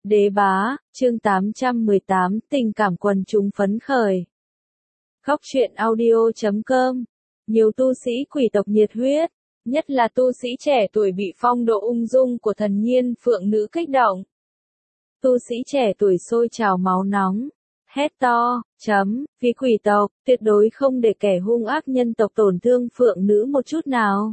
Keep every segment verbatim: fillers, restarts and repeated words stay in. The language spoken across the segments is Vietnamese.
Đế bá, chương tám trăm mười tám, tình cảm quần chúng phấn khởi. Khóc chuyện audio chấm com. Nhiều tu sĩ quỷ tộc nhiệt huyết, nhất là tu sĩ trẻ tuổi bị phong độ ung dung của thần nhiên phượng nữ kích động. Tu sĩ trẻ tuổi sôi trào máu nóng, hét to, chấm, vì quỷ tộc, tuyệt đối không để kẻ hung ác nhân tộc tổn thương phượng nữ một chút nào.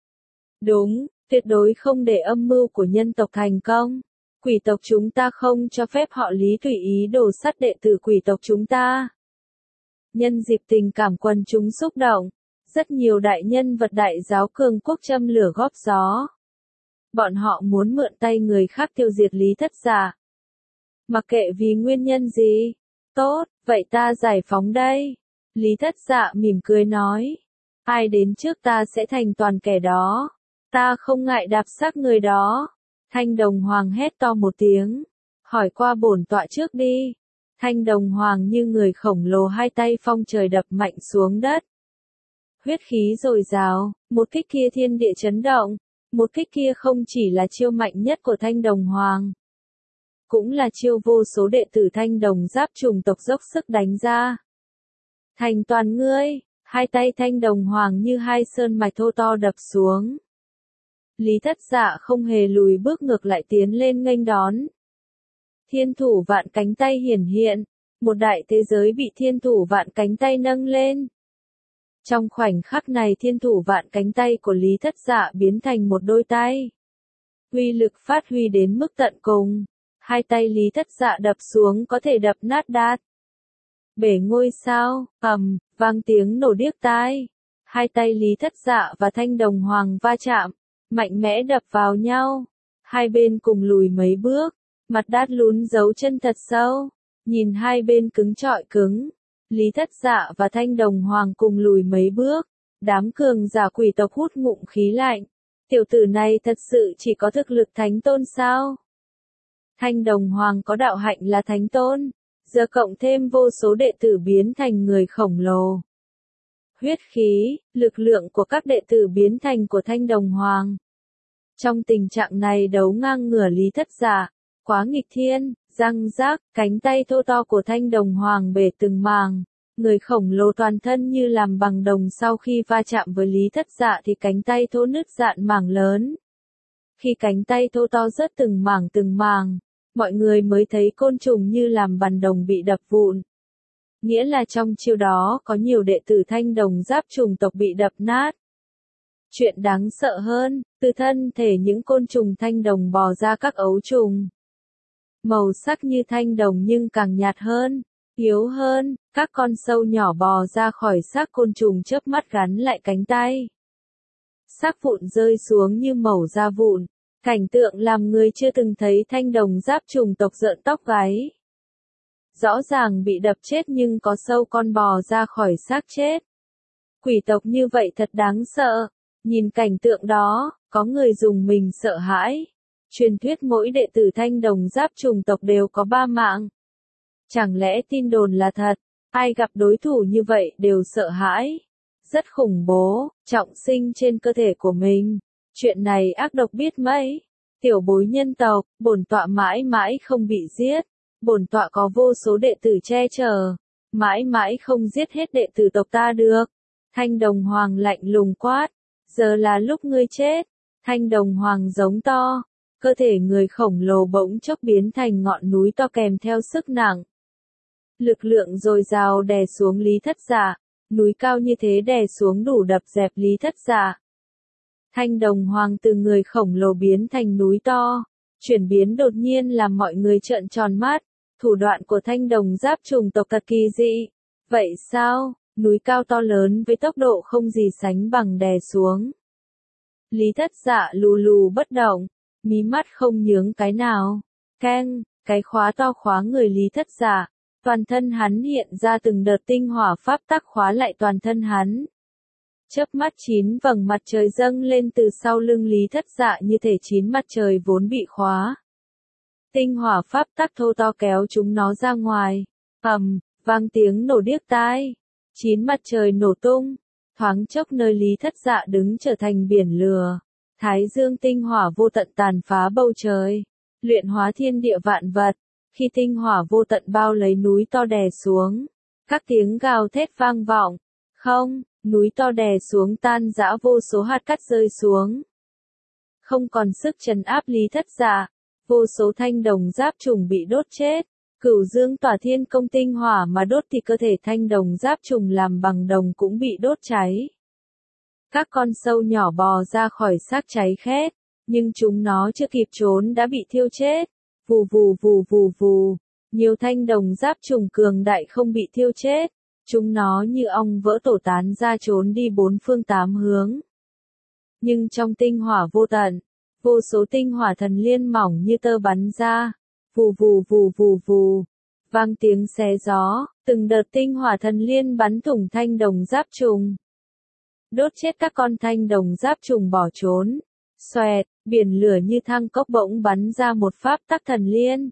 Đúng, tuyệt đối không để âm mưu của nhân tộc thành công. Quỷ tộc chúng ta không cho phép họ Lý tùy ý đổ sắt đệ tử quỷ tộc chúng ta. Nhân dịp tình cảm quần chúng xúc động, rất nhiều đại nhân vật đại giáo cường quốc châm lửa góp gió. Bọn họ muốn mượn tay người khác tiêu diệt Lý Thất Dạ. Mặc kệ vì nguyên nhân gì, tốt, vậy ta giải phóng đây. Lý Thất Dạ mỉm cười nói, ai đến trước ta sẽ thành toàn kẻ đó, ta không ngại đạp xác người đó. Thanh Đồng Hoàng hét to một tiếng, hỏi qua bổn tọa trước đi. Thanh Đồng Hoàng như người khổng lồ hai tay phong trời đập mạnh xuống đất. Huyết khí dồi dào, một kích kia thiên địa chấn động, một kích kia không chỉ là chiêu mạnh nhất của Thanh Đồng Hoàng, cũng là chiêu vô số đệ tử Thanh Đồng Giáp chủng tộc dốc sức đánh ra. Thành toàn ngươi, hai tay Thanh Đồng Hoàng như hai sơn mạch thô to đập xuống. Lý Thất Dạ không hề lùi bước ngược lại tiến lên nghênh đón. Thiên thủ vạn cánh tay hiển hiện, một đại thế giới bị thiên thủ vạn cánh tay nâng lên. Trong khoảnh khắc này thiên thủ vạn cánh tay của Lý Thất Dạ biến thành một đôi tay. Uy lực phát huy đến mức tận cùng, hai tay Lý Thất Dạ đập xuống có thể đập nát đát. Bể ngôi sao, ầm, vang tiếng nổ điếc tai. Hai tay Lý Thất Dạ và Thanh Đồng Hoàng va chạm, mạnh mẽ đập vào nhau. Hai bên cùng lùi mấy bước, mặt đát lún dấu chân thật sâu. Nhìn hai bên cứng trọi cứng, Lý Thất Dạ và Thanh Đồng Hoàng cùng lùi mấy bước. Đám cường giả quỷ tộc hút ngụm khí lạnh. Tiểu tử này thật sự chỉ có thực lực thánh tôn sao? Thanh Đồng Hoàng có đạo hạnh là thánh tôn, giờ cộng thêm vô số đệ tử biến thành người khổng lồ. Huyết khí, lực lượng của các đệ tử biến thành của Thanh Đồng Hoàng. Trong tình trạng này đấu ngang ngửa Lý Thất Dạ, quá nghịch thiên, răng rác, cánh tay thô to của Thanh Đồng Hoàng bể từng màng. Người khổng lồ toàn thân như làm bằng đồng sau khi va chạm với Lý Thất Dạ thì cánh tay thô nứt dạn mảng lớn. Khi cánh tay thô to rớt từng mảng từng mảng, mọi người mới thấy côn trùng như làm bằng đồng bị đập vụn. Nghĩa là trong chiêu đó có nhiều đệ tử Thanh Đồng Giáp chủng tộc bị đập nát. Chuyện đáng sợ hơn, từ thân thể những côn trùng thanh đồng bò ra các ấu trùng. Màu sắc như thanh đồng nhưng càng nhạt hơn, yếu hơn, các con sâu nhỏ bò ra khỏi xác côn trùng chớp mắt gắn lại cánh tay. Xác vụn rơi xuống như mẩu da vụn, cảnh tượng làm người chưa từng thấy Thanh Đồng Giáp chủng tộc rợn tóc gáy. Rõ ràng bị đập chết nhưng có sâu con bò ra khỏi xác chết. Quỷ tộc như vậy thật đáng sợ. Nhìn cảnh tượng đó, có người dùng mình sợ hãi. Truyền thuyết mỗi đệ tử Thanh Đồng Giáp chủng tộc đều có ba mạng. Chẳng lẽ tin đồn là thật? Ai gặp đối thủ như vậy đều sợ hãi. Rất khủng bố, trọng sinh trên cơ thể của mình. Chuyện này ác độc biết mấy. Tiểu bối nhân tộc, bổn tọa mãi mãi không bị giết. Bổn tọa có vô số đệ tử che chở. Mãi mãi không giết hết đệ tử tộc ta được. Thanh Đồng Hoàng lạnh lùng quát. Giờ là lúc ngươi chết. Thanh Đồng Hoàng giống to. Cơ thể người khổng lồ bỗng chốc biến thành ngọn núi to kèm theo sức nặng. Lực lượng dồi dào đè xuống Lý Thất Dạ. Núi cao như thế đè xuống đủ đập dẹp Lý Thất Dạ. Thanh Đồng Hoàng từ người khổng lồ biến thành núi to. Chuyển biến đột nhiên làm mọi người trợn tròn mắt. Thủ đoạn của Thanh Đồng Giáp chủng tộc thật kỳ dị. Vậy sao? Núi cao to lớn với tốc độ không gì sánh bằng đè xuống. Lý Thất Dạ lù lù bất động, mí mắt không nhướng cái nào. Keng, cái khóa to khóa người Lý Thất Dạ, toàn thân hắn hiện ra từng đợt tinh hỏa pháp tắc khóa lại toàn thân hắn. Chớp mắt chín vầng mặt trời dâng lên từ sau lưng Lý Thất Dạ như thể chín mặt trời vốn bị khóa. Tinh hỏa pháp tắc thô to kéo chúng nó ra ngoài. Ầm, vang tiếng nổ điếc tai. Chín mặt trời nổ tung, thoáng chốc nơi Lý Thất Dạ đứng trở thành biển lửa. Thái dương tinh hỏa vô tận tàn phá bầu trời. luyện hóa thiên địa vạn vật. Khi tinh hỏa vô tận bao lấy núi to đè xuống, các tiếng gào thét vang vọng. Không, núi to đè xuống tan rã, vô số hạt cát rơi xuống. Không còn sức trấn áp Lý Thất Dạ, vô số thanh đồng giáp trùng bị đốt chết. Cửu dương tỏa thiên công tinh hỏa mà đốt thì cơ thể thanh đồng giáp trùng làm bằng đồng cũng bị đốt cháy. Các con sâu nhỏ bò ra khỏi xác cháy khét, nhưng chúng nó chưa kịp trốn đã bị thiêu chết. Vù vù vù vù vù, nhiều thanh đồng giáp trùng cường đại không bị thiêu chết. Chúng nó như ong vỡ tổ tán ra trốn đi bốn phương tám hướng. Nhưng trong tinh hỏa vô tận, vô số tinh hỏa thần liên mỏng như tơ bắn ra. Vù vù vù vù vù, vang tiếng xé gió, từng đợt tinh hỏa thần liên bắn thủng thanh đồng giáp trùng. Đốt chết các con thanh đồng giáp trùng bỏ trốn. Xoẹt, biển lửa như thang cốc bỗng bắn ra một pháp tắc thần liên.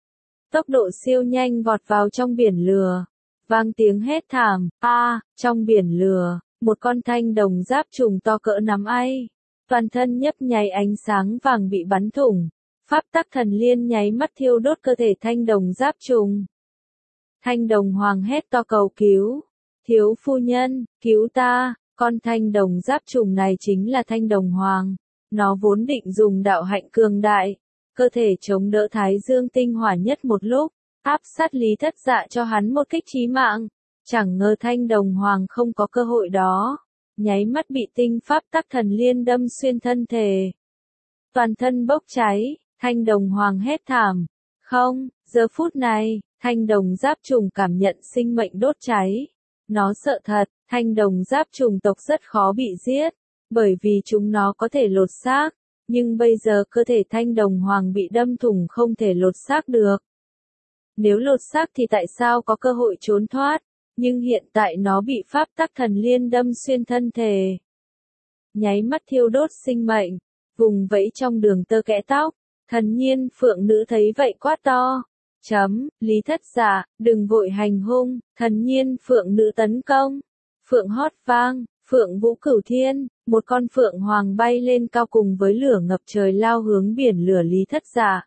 Tốc độ siêu nhanh vọt vào trong biển lửa. Vang tiếng hét thảm, a, à, trong biển lửa, một con thanh đồng giáp trùng to cỡ nắm tay. Toàn thân nhấp nháy ánh sáng vàng bị bắn thủng. Pháp tắc thần liên nháy mắt thiêu đốt cơ thể thanh đồng giáp trùng. Thanh đồng hoàng hét to cầu cứu. Thiếu phu nhân, cứu ta, con thanh đồng giáp trùng này chính là thanh đồng hoàng. Nó vốn định dùng đạo hạnh cường đại, cơ thể chống đỡ thái dương tinh hỏa nhất một lúc, áp sát Lý Thất Dạ cho hắn một kích chí mạng. Chẳng ngờ thanh đồng hoàng không có cơ hội đó. Nháy mắt bị tinh pháp tắc thần liên đâm xuyên thân thể. Toàn thân bốc cháy. Thanh đồng hoàng hét thảm. Không, giờ phút này, thanh đồng giáp trùng cảm nhận sinh mệnh đốt cháy. Nó sợ thật, thanh đồng giáp trùng tộc rất khó bị giết, bởi vì chúng nó có thể lột xác, nhưng bây giờ cơ thể thanh đồng hoàng bị đâm thủng không thể lột xác được. Nếu lột xác thì tại sao có cơ hội trốn thoát, nhưng hiện tại nó bị pháp tắc thần liên đâm xuyên thân thể. Nháy mắt thiêu đốt sinh mệnh, vùng vẫy trong đường tơ kẽ tóc. Thần nhiên phượng nữ thấy vậy quát to. Chấm, Lý Thất Dạ, đừng vội hành hung. Thần nhiên phượng nữ tấn công. Phượng hót vang, phượng vũ cửu thiên, một con phượng hoàng bay lên cao cùng với lửa ngập trời lao hướng biển lửa Lý Thất Dạ.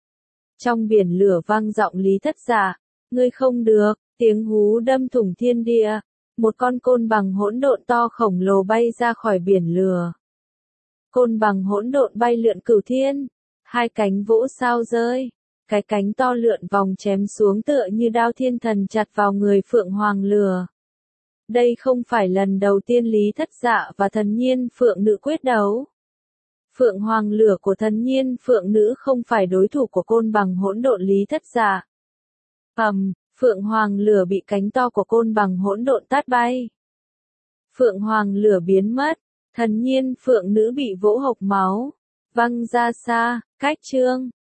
Trong biển lửa vang giọng Lý Thất Dạ, ngươi không được, tiếng hú đâm thủng thiên địa. Một con côn bằng hỗn độn to khổng lồ bay ra khỏi biển lửa. Côn bằng hỗn độn bay lượn cửu thiên. Hai cánh vỗ sao rơi, cái cánh to lượn vòng chém xuống tựa như đao thiên thần chặt vào người phượng hoàng lửa. Đây không phải lần đầu tiên Lý Thất Dạ và thần nhiên phượng nữ quyết đấu. Phượng hoàng lửa của thần nhiên phượng nữ không phải đối thủ của côn bằng hỗn độn Lý Thất Dạ. Ầm, phượng hoàng lửa bị cánh to của côn bằng hỗn độn tát bay. Phượng hoàng lửa biến mất, thần nhiên phượng nữ bị vỗ hộc máu, văng ra xa, cách chương.